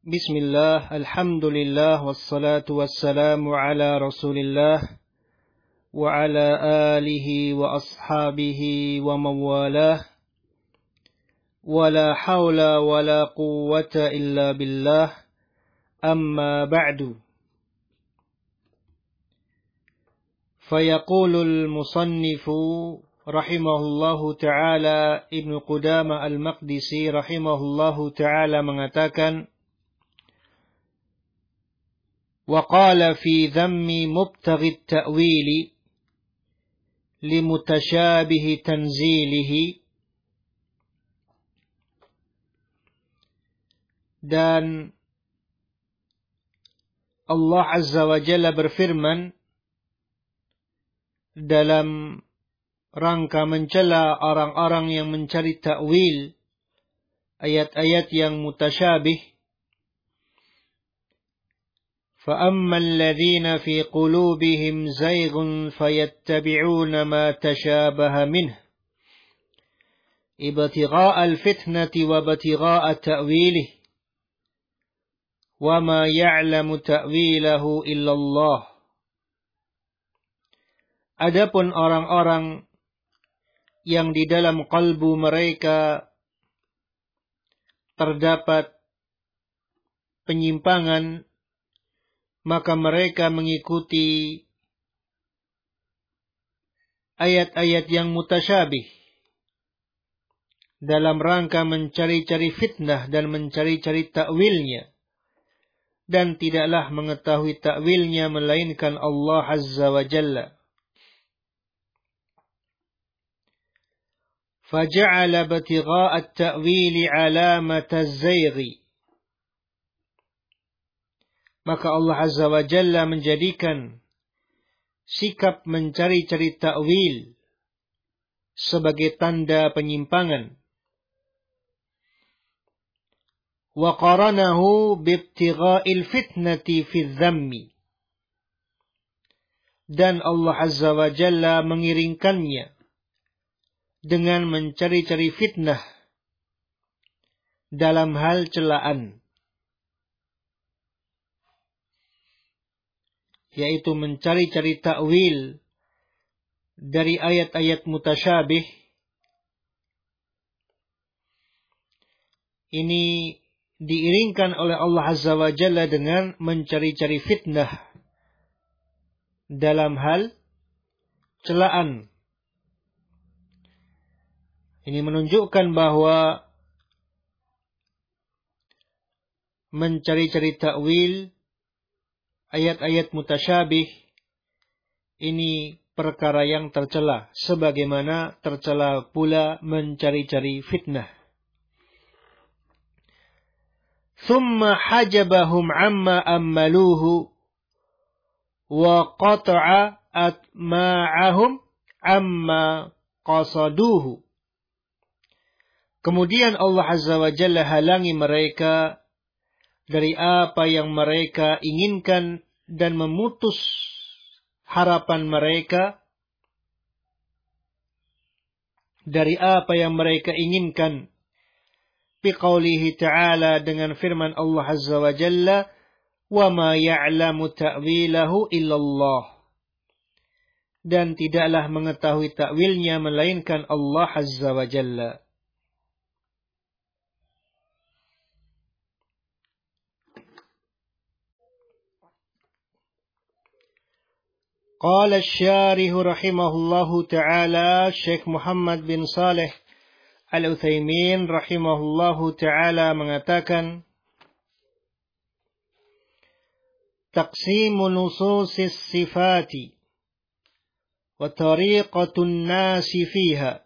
Bismillah, alhamdulillah, wassalatu wassalamu ala rasulillah, wa ala alihi wa ashabihi wa mawalah, wa la hawla wa la quwwata illa billah, amma ba'du. Fayaqulul musannifu rahimahullahu ta'ala, Ibnu Qudamah al-Maqdisi rahimahullahu ta'ala mengatakan, وقال في ذم مبتغي التأويل لمتشابه تنزيله. Dan Allah Azza wa Jalla berfirman dalam rangka mencela orang-orang yang mencari ta'wil ayat-ayat yang mutasyabih. فَأَمَّا الَّذِينَ فِي قُلُوبِهِمْ زَيْغٌ فَيَتَّبِعُونَ مَا تَشَابَهَ مِنْهُ ابْتِغَاءَ الْفِتْنَةِ وَابْتِغَاءَ تَأْوِيلِهِ وَمَا يَعْلَمُ تَأْوِيلَهُ إِلَّا اللَّهُ. Adapun orang-orang yang di dalam kalbu mereka terdapat penyimpangan, maka mereka mengikuti ayat-ayat yang mutasyabih dalam rangka mencari-cari fitnah dan mencari-cari takwilnya, dan tidaklah mengetahui takwilnya melainkan Allah Azza wa Jalla. Faja'ala ibtigha'a at-ta'wili 'alamata az-zayghi. Maka Allah Azza wa Jalla menjadikan sikap mencari-cari ta'wil sebagai tanda penyimpangan. Wa qaranahu bibtigha'il fitnati fi dhammi. Dan Allah Azza wa Jalla mengiringkannya dengan mencari-cari fitnah dalam hal celaan, yaitu mencari-cari ta'wil dari ayat-ayat mutasyabih. Ini diiringkan oleh Allah Azza wa Jalla dengan mencari-cari fitnah dalam hal celaan. Ini menunjukkan bahwa mencari-cari ta'wil ayat-ayat mutasyabih ini perkara yang tercela, sebagaimana tercela pula mencari-cari fitnah. Thumma hajabahum amma ammaluhu wa qata'a atma'ahum amma qasaduhu. Kemudian Allah Azza wa Jalla halangi mereka dari apa yang mereka inginkan dan memutus harapan mereka dari apa yang mereka inginkan. Biqaulihi ta'ala, dengan firman Allah Azza wa Jalla, wa ma ya'lamu ta'wilahu illallah. Dan tidaklah mengetahui ta'wilnya melainkan Allah Azza wa Jalla. Qala asy-syarih rahimahullahu ta'ala, Syekh Muhammad bin Saleh Al-Utsaimin rahimahullahu ta'ala mengatakan, taqsimu nususis sifati wa tariqatun nasi fiha.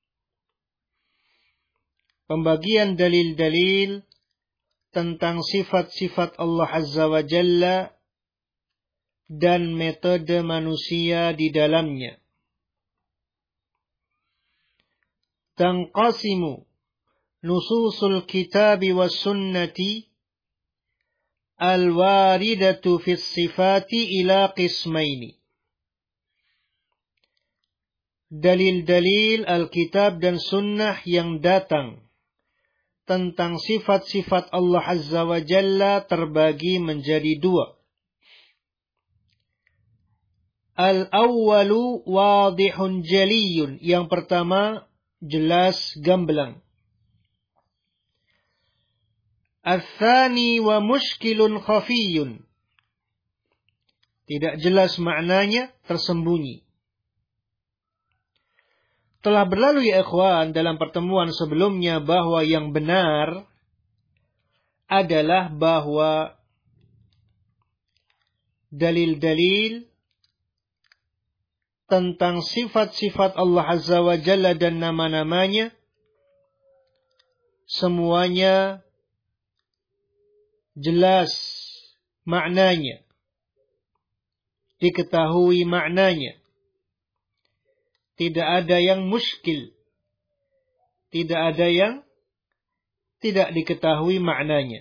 Pembagian dalil-dalil tentang sifat-sifat Allah Azza wa Jalla dan metode manusia di dalamnya. Tanqasimu nususul kitabi was sunnati al-waridatu fis sifati ila qismaini. Dalil-dalil Alkitab dan Sunnah yang datang tentang sifat-sifat Allah Azza wa Jalla terbagi menjadi dua. Al-awwalu wadihun jaliyun. Yang pertama, jelas gamblang. Al-thani wa mushkilun khafiyun. Tidak jelas maknanya, tersembunyi. Telah berlalu ya ikhwan dalam pertemuan sebelumnya bahwa yang benar adalah bahwa dalil-dalil tentang sifat-sifat Allah Azza wa Jalla dan nama-namanya semuanya jelas maknanya, diketahui maknanya. Tidak ada yang muskil, tidak ada yang tidak diketahui maknanya.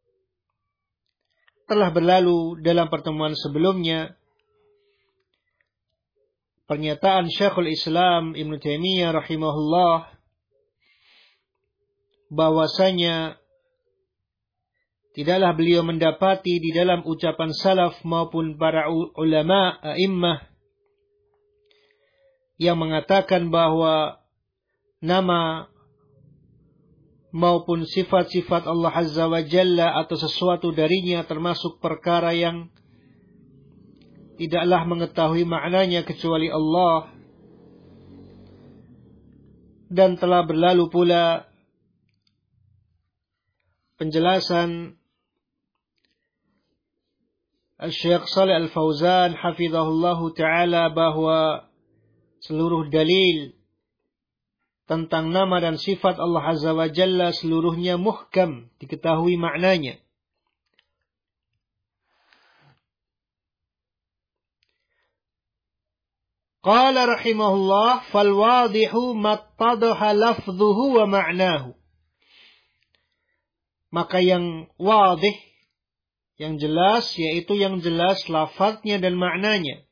Telah berlalu dalam pertemuan sebelumnya pernyataan Syekhul Islam Ibn Taimiyah rahimahullah bahwasanya tidaklah beliau mendapati di dalam ucapan salaf maupun para ulama a'immah yang mengatakan bahwa nama maupun sifat-sifat Allah Azza wa Jalla atau sesuatu darinya termasuk perkara yang tidaklah mengetahui maknanya kecuali Allah. Dan telah berlalu pula penjelasan Syekh Shalih Al-Fauzan hafizahullahu ta'ala bahwa seluruh dalil tentang nama dan sifat Allah Azza wa Jalla seluruhnya muhkam, diketahui maknanya. Qala rahimahullah fal wadihu mattadaha lafdhuhu wa ma'nahu. Maka yang wadih, yang jelas, yaitu yang jelas lafadznya dan maknanya.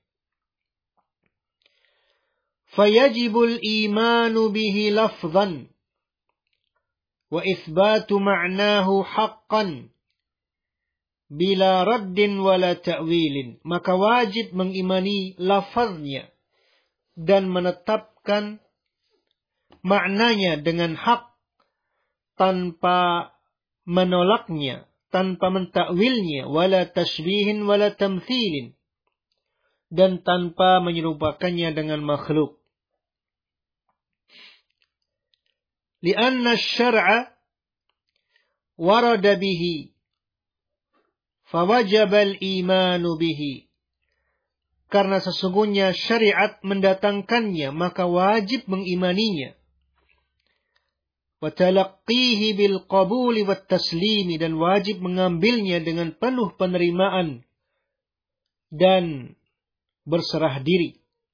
Fayajibul imanu bihi lafzan wa ithbatu ma'nahu haqqan bila raddin wala ta'wilin. Maka wajib mengimani lafadznya dan menetapkan maknanya dengan hak tanpa menolaknya, tanpa mentakwilnya, wala tashbihin wala tamthilin, dan tanpa menyerupakannya dengan makhluk. Lianna syar'a warada bihi fawajaba al-imanu bihi. Karena sesungguhnya syariat mendatangkannya, maka wajib mengimaninya. Wa talaqqihi bil qabuli wat taslimi, dan wajib mengambilnya dengan penuh penerimaan dan berserah diri.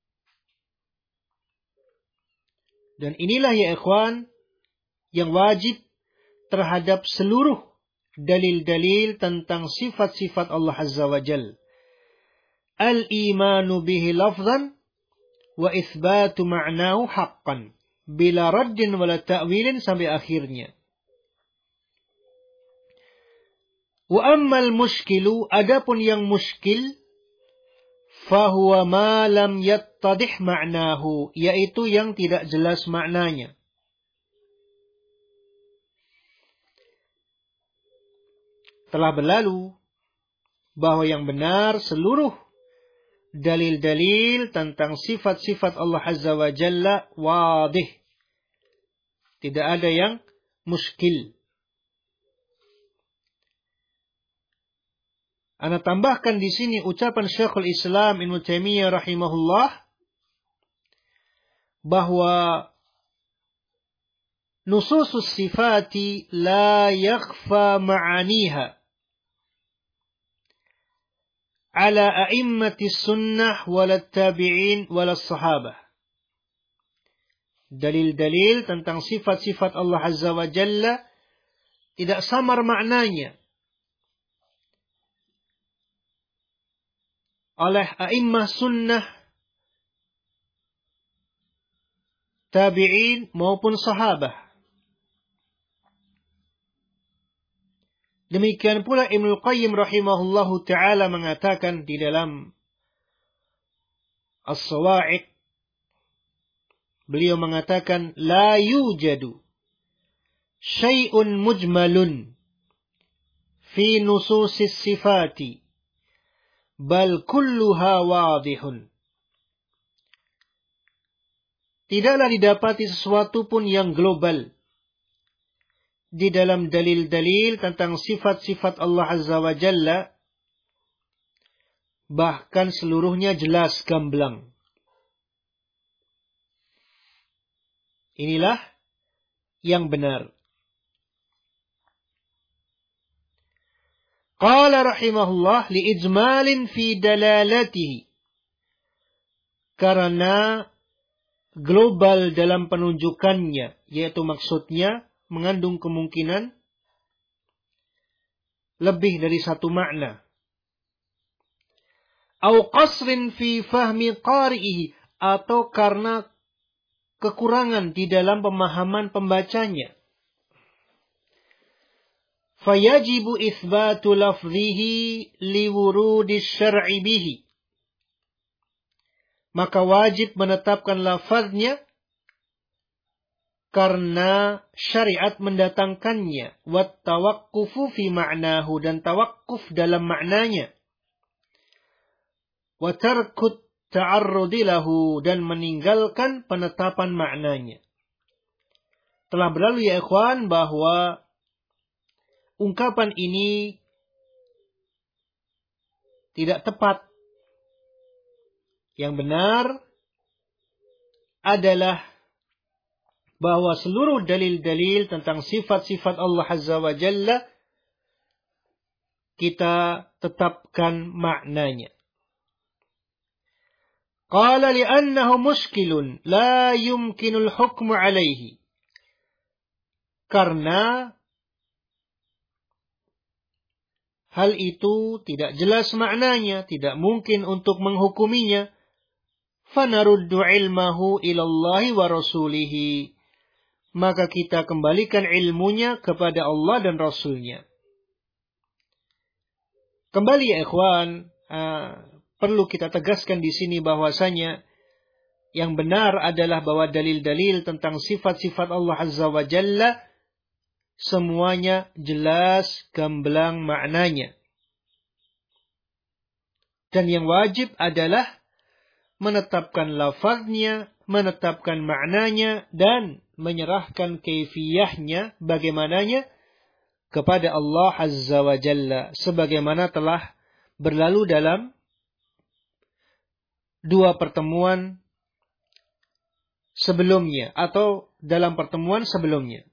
Dan inilah ya ikhwan yang wajib terhadap seluruh dalil-dalil tentang sifat-sifat Allah Azza wa Jalla. Al-imanu bihi lafzan wa itsbatu ma'nahu haqqan bila raddin wala ta'wilin, sampai akhirnya. Wa ammal mushkilu, adapun yang muskil, fahuwa ma lam yattadih ma'nahu, yaitu yang tidak jelas maknanya. Telah berlalu bahwa yang benar seluruh dalil-dalil tentang sifat-sifat Allah Azza wa Jalla wadih. Tidak ada yang muskil. Ana tambahkan di sini ucapan Syekhul Islam Ibnu Taimiyah rahimahullah bahwa nususus sifati la yakhfa ma'aniha ala a'immati sunnah wala tabi'in wala sahabah. Dalil-dalil tentang sifat-sifat Allah Azza wa Jalla tidak samar maknanya oleh a'immah sunnah, tabi'in maupun sahabah. Demikian pula Ibnu Qayyim rahimahullahu ta'ala mengatakan di dalam As-Sawa'iq, beliau mengatakan, La yujadu syai'un mujmalun fi nususis sifati, bal kulluha wadihun. Tidaklah didapati sesuatu pun yang global di dalam dalil-dalil tentang sifat-sifat Allah Azza wa Jalla, bahkan seluruhnya jelas gamblang. Inilah yang benar. Qala rahimahullah li'ijmalin fi dalalatihi. Karena global dalam penunjukannya, yaitu maksudnya mengandung kemungkinan lebih dari satu makna. Au qasrin fi fahmi qari'ihi, atau karena kekurangan di dalam pemahaman pembacanya. Fayajibu itsbatu lafzihi liwurudi syar'i bihi. Maka wajib menetapkan lafaznya karena syariat mendatangkannya. Wat tawakkufu fi ma'nahu, dan tawakkuf dalam maknanya. Wa tarkut ta'arrudi lahu, dan meninggalkan penetapan maknanya. Telah berlalu ya ikhwan bahwa ungkapan ini tidak tepat. Yang benar adalah bahwa seluruh dalil-dalil tentang sifat-sifat Allah Azza wa Jalla kita tetapkan maknanya. Qala li'annahu mushkilun la yumkinul hukmu alaihi. Karena hal itu tidak jelas maknanya, tidak mungkin untuk menghukuminya. Fanaruddu ilmahu ilallahi wa rasulihi. Maka kita kembalikan ilmunya kepada Allah dan Rasulnya. Kembali ya ikhwan, perlu kita tegaskan di sini bahwasanya yang benar adalah bahwa dalil-dalil tentang sifat-sifat Allah Azza wa Jalla semuanya jelas gamblang maknanya. Dan yang wajib adalah menetapkan lafaznya, menetapkan maknanya, dan menyerahkan kaifiyahnya bagaimananya kepada Allah Azza wa Jalla. Sebagaimana telah berlalu dalam 2 pertemuan sebelumnya atau dalam pertemuan sebelumnya.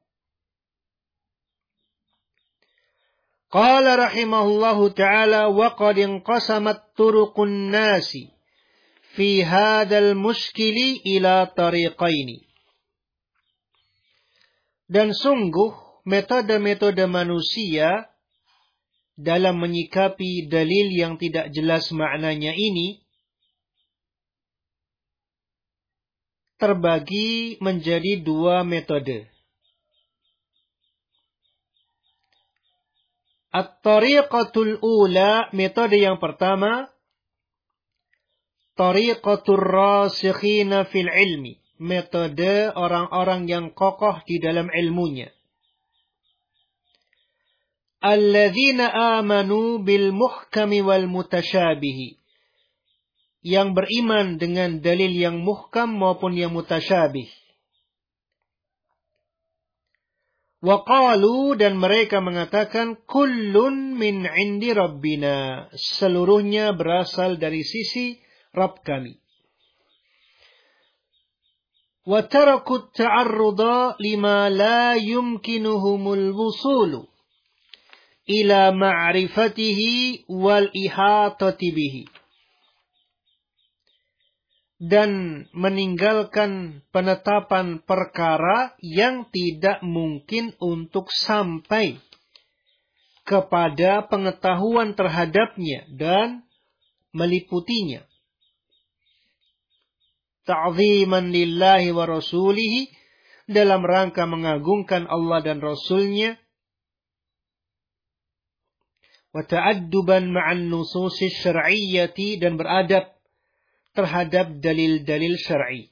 Qala rahimahullahu ta'ala wa qad inqasamat turuqun nasi fi hadzal mushkili ila tariqaini. Dan sungguh metode-metode manusia dalam menyikapi dalil yang tidak jelas maknanya ini terbagi menjadi 2 metode. At-tariqatul ula, metode yang pertama, tariqatur rasikhina fil ilmi, metode orang-orang yang kokoh di dalam ilmunya. Alladzina amanu bil muhkami wal mutasyabihi, yang beriman dengan dalil yang muhkam maupun yang mutasyabih. Wa qalu, dan mereka mengatakan, kullun min indi rabbina, seluruhnya berasal dari sisi Rabb kami. Wa tarakut ta'arruda lima la yumkinuhumul wusulu ila ma'rifatihi wal ihatati bihi. Dan meninggalkan penetapan perkara yang tidak mungkin untuk sampai kepada pengetahuan terhadapnya dan meliputinya. Ta'ziman lillahi wa rasulihi, dalam rangka mengagungkan Allah dan Rasulnya. wa ta'adduban ma'an nususis syar'iyyati, dan beradab terhadap dalil-dalil syar'i.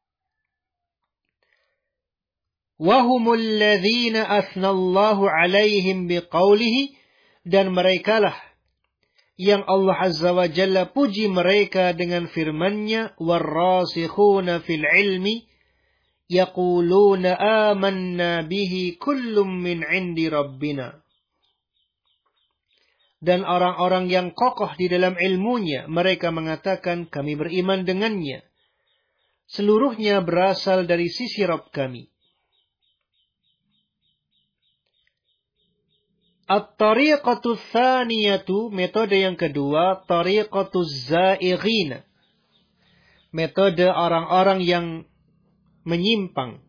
Wa humul ladzina athnallahu 'alaihim biqaulihi, dan merekalah yang Allah Azza wa Jalla puji mereka dengan firman-Nya, warrasikhuna fil ilmi yaquluna amanna bihi kullum min 'indi rabbina. Dan orang-orang yang kokoh di dalam ilmunya, mereka mengatakan kami beriman dengannya, seluruhnya berasal dari sisi Rabb kami. At-tariqatu tsaniyatu, metode yang kedua, tariqatu zaighina, metode orang-orang yang menyimpang.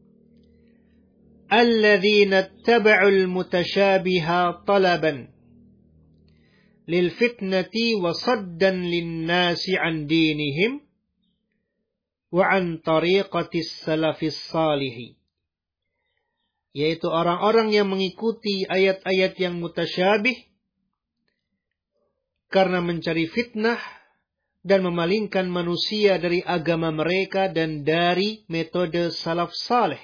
Alladzina ittaba'ul mutasyabiha talaban lil fitnati wa saddan lin nasi an dinihim wa an tariqatis salafis salihi. Yaitu orang-orang yang mengikuti ayat-ayat yang mutasyabih karena mencari fitnah dan memalingkan manusia dari agama mereka dan dari metode salaf saleh.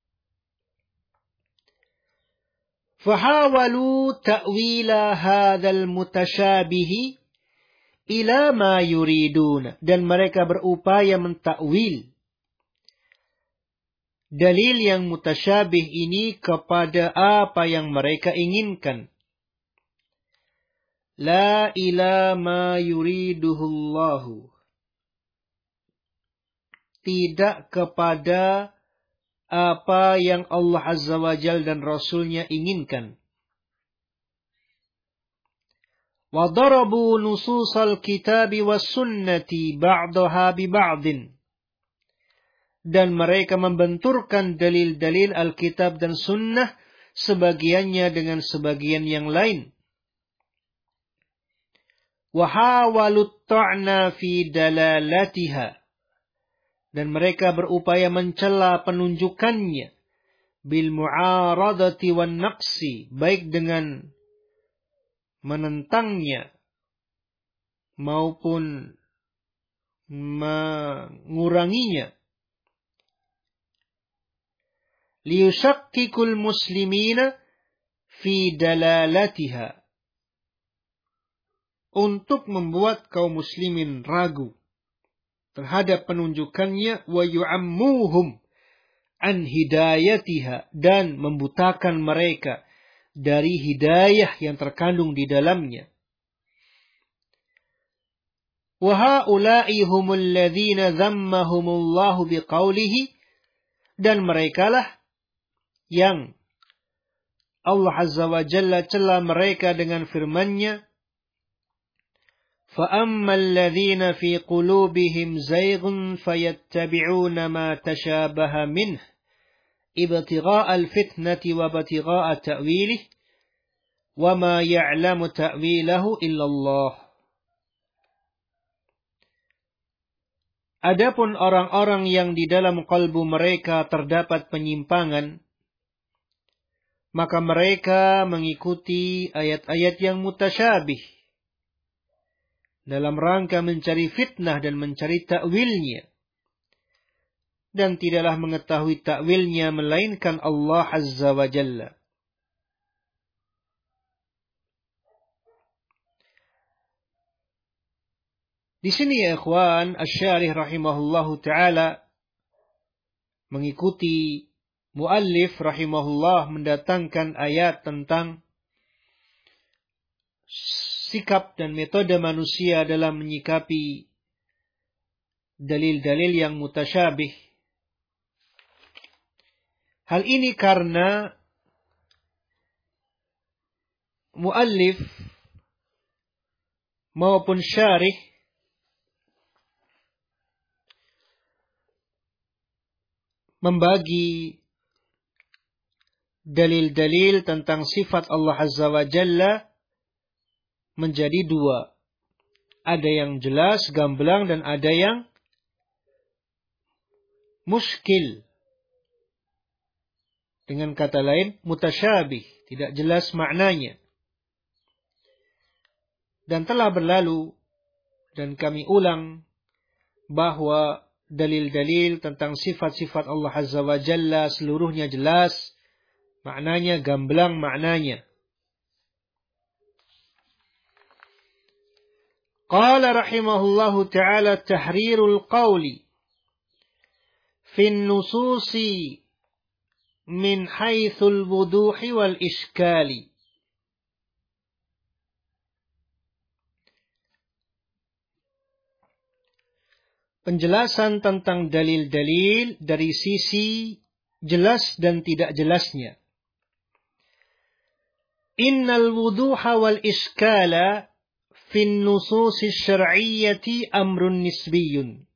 Fahawalu ta'wila hadzal mutasyabihi ila ma yuridun, dan mereka berupaya mentakwil dalil yang mutasyabih ini kepada apa yang mereka inginkan. La ila ma yuriduhullahu, tidak kepada apa yang Allah Azza wa Jalla dan Rasulnya inginkan. Wa darabu nususal kitabi was sunnati ba'daha bi ba'din, dan mereka membenturkan dalil-dalil Alkitab dan Sunnah sebagiannya dengan sebagian yang lain. Wa hawalut ta'na fi dalalatiha, dan mereka berupaya mencela penunjukannya, bil mu'aradati wan naqsi, baik dengan menentangnya maupun menguranginya. Liyushakkikul muslimina fi dalalatiha, untuk membuat kaum muslimin ragu terhadap penunjukannya, wa yu'ammuhum an hidayatiha, dan membutakan mereka dari hidayah yang terkandung di dalamnya. Wa haula'i humul ladzina zammahumullahu biqaulihi, dan merekalah yang Allah Azza wa Jalla cela mereka dengan firman-Nya, فَأَمَّا الَّذِينَ فِي قُلُوبِهِمْ زَيْغٌ فَيَتَّبِعُونَ مَا تَشَابَهَ مِنْهُ ابْتِغَاءَ الْفِتْنَةِ وَابْتِغَاءَ تَأْوِيلِهِ وَمَا يَعْلَمُ تَأْوِيلَهُ إِلَّا اللَّهُ. Adapun orang-orang yang di dalam kalbu mereka terdapat penyimpangan, maka mereka mengikuti ayat-ayat yang mutasyabih dalam rangka mencari fitnah dan mencari takwilnya, dan tidaklah mengetahui takwilnya melainkan Allah Azza wa Jalla. Di sini ya ikhwan, Asy-Syarih rahimahullahu taala mengikuti muallif rahimahullah mendatangkan ayat tentang sikap dan metode manusia dalam menyikapi dalil-dalil yang mutasyabih. Hal ini karena muallif maupun syarih membagi dalil-dalil tentang sifat Allah Azza wa Jalla menjadi dua. Ada yang jelas, gamblang, dan ada yang muskil. Dengan kata lain, mutasyabih, tidak jelas maknanya. Dan telah berlalu, dan kami ulang, bahwa dalil-dalil tentang sifat-sifat Allah Azza wa Jalla seluruhnya jelas, maknanya gamblang maknanya. Qala rahimahullahu ta'ala tahrirul qawli fin nususi min haithul wuduhi wal iskali. Penjelasan tentang dalil-dalil dari sisi jelas dan tidak jelasnya. Innal wuduha wal iskala fin nususi syar'iyyati amrun nisbiyun.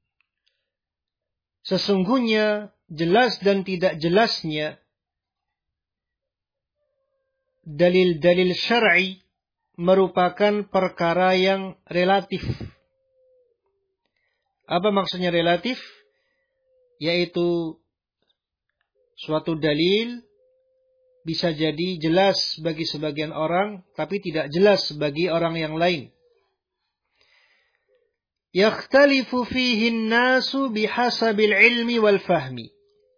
Sesungguhnya jelas dan tidak jelasnya dalil-dalil syar'i merupakan perkara yang relatif. Apa maksudnya relatif? Yaitu suatu dalil bisa jadi jelas bagi sebagian orang, tapi tidak jelas bagi orang yang lain. Yakhtalifu fihi an-nasu bihasabil ilmi wal fahmi.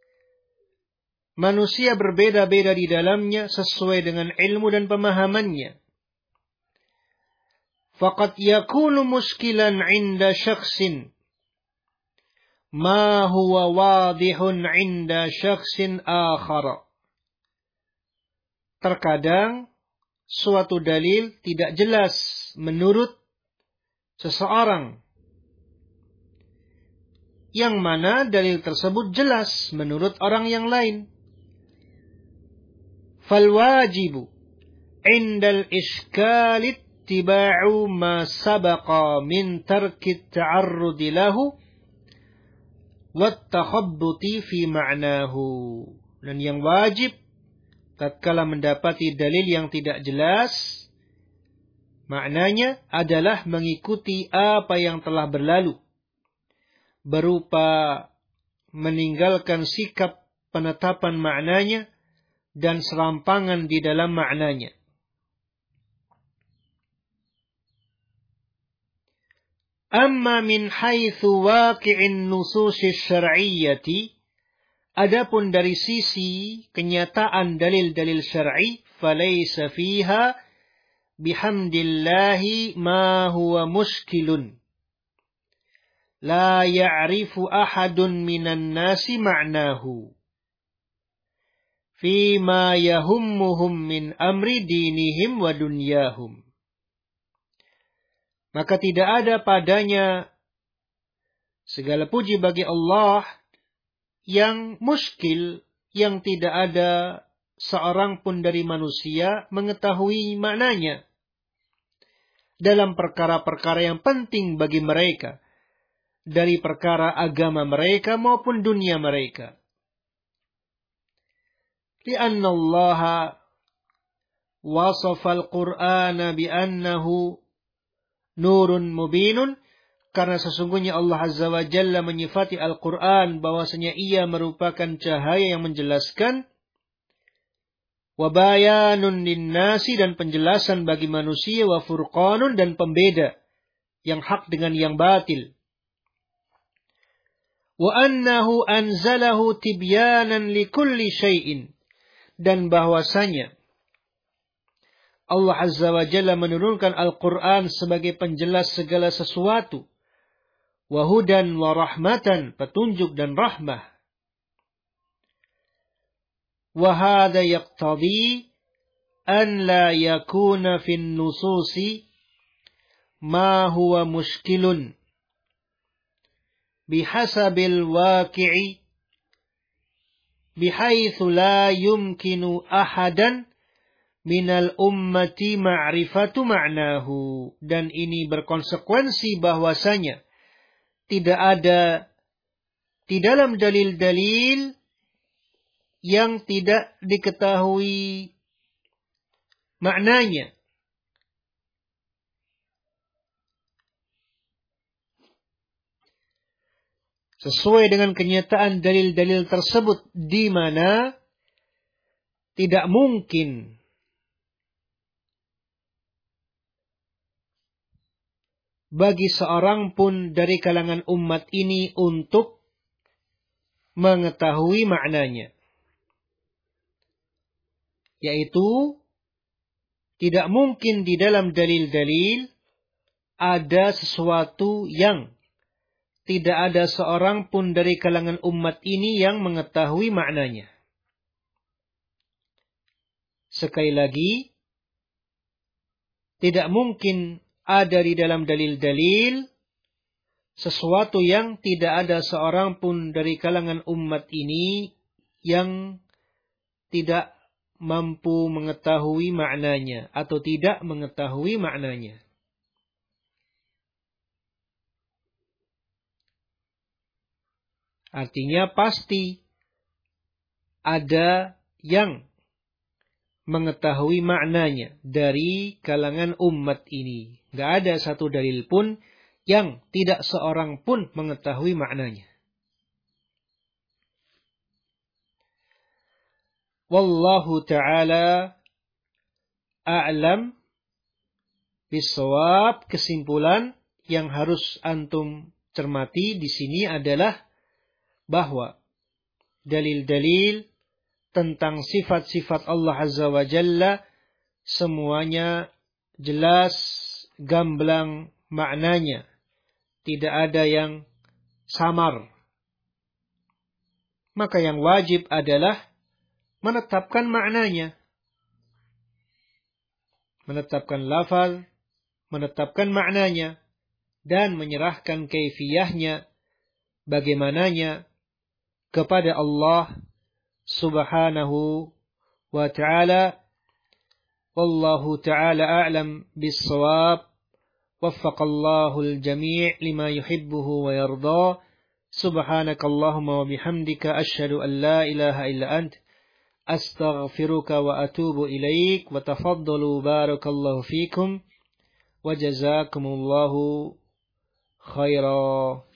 Manusia berbeda-beda di dalamnya sesuai dengan ilmu dan pemahamannya. Faqad yakunu muskilan 'inda syakhsin ma huwa wadihun 'inda syakhsin akhar. Terkadang suatu dalil tidak jelas menurut seseorang, yang mana dalil tersebut jelas menurut orang yang lain. Fal wajibu 'indal iskali ittiba'u ma sabaqa min tarki at-ta'arrudi lahu wat-takhabbuti fi ma'nahu. Dan yang wajib tatkala mendapati dalil yang tidak jelas maknanya adalah mengikuti apa yang telah berlalu, berupa meninggalkan sikap penetapan maknanya dan serampangan di dalam maknanya. Amma min haitsu waqi'in nususis syar'iyyati, adapun dari sisi kenyataan dalil-dalil syar'i, falaysa fiha bihamdillahi ma huwa muskilun. La ya'rifu ahadun minan nasi ma'nahu. Fima yahummuhum min amri dinihim wa dunyahum. Maka tidak ada padanya segala puji bagi Allah yang muskil, yang tidak ada seorang pun dari manusia mengetahui maknanya dalam perkara-perkara yang penting bagi mereka, dari perkara agama mereka maupun dunia mereka. Lianna Allah wasafa al-Qur'ana bi'annahu nurun mubinun, karena sesungguhnya Allah Azza wa Jalla menyifati Al-Quran bahwasanya ia merupakan cahaya yang menjelaskan, wa bayanun linnasi, dan penjelasan bagi manusia, wa furqanun, dan pembeda yang hak dengan yang batil, wa annahu anzalahu tibyanan likulli syai'in, dan bahwasanya Allah Azza wa Jalla menurunkan Al-Quran sebagai penjelas segala sesuatu. Wahudan wa rahmatan, petunjuk dan rahmah. Wahada yaqtadi an la yakuna fin nususi ma huwa muskilun bihasabil waqi'i bihaitsu la yumkinu ahadan minal ummati ma'rifatu ma'nahu. Dan ini berkonsekuensi bahwasanya tidak ada di dalam dalil-dalil yang tidak diketahui maknanya. Sesuai dengan kenyataan dalil-dalil tersebut, di mana tidak mungkin bagi seorang pun dari kalangan umat ini untuk mengetahui maknanya. Yaitu, tidak mungkin di dalam dalil-dalil ada sesuatu yang tidak ada seorang pun dari kalangan umat ini yang mengetahui maknanya. Sekali lagi, tidak mungkin ada di dalam dalil-dalil sesuatu yang tidak ada seorang pun dari kalangan umat ini yang tidak mampu mengetahui maknanya atau tidak mengetahui maknanya. Artinya pasti ada yang mengetahui maknanya dari kalangan umat ini. Tidak ada satu dalil pun yang tidak seorang pun mengetahui maknanya. Wallahu ta'ala a'lam bissawab. Kesimpulan yang harus antum cermati di sini adalah bahwa dalil-dalil tentang sifat-sifat Allah Azza wa Jalla semuanya jelas, gamblang maknanya. Tidak ada yang samar. Maka yang wajib adalah menetapkan maknanya. Menetapkan lafaz, menetapkan maknanya, dan menyerahkan kaifiyahnya, bagaimananya, kepada Allah Subhanahu wa ta'ala. Wallahu ta'ala a'lam bis-shawab. Waffaqallahu al-jami' lima yuhibbuhu wa yarda. Subhanakallahumma wa bihamdika asyhadu an la ilaha illa ant astaghfiruka wa atubu ilaik. Wa tafaddalu barakallahu fikum wa jazakumullahu khairan.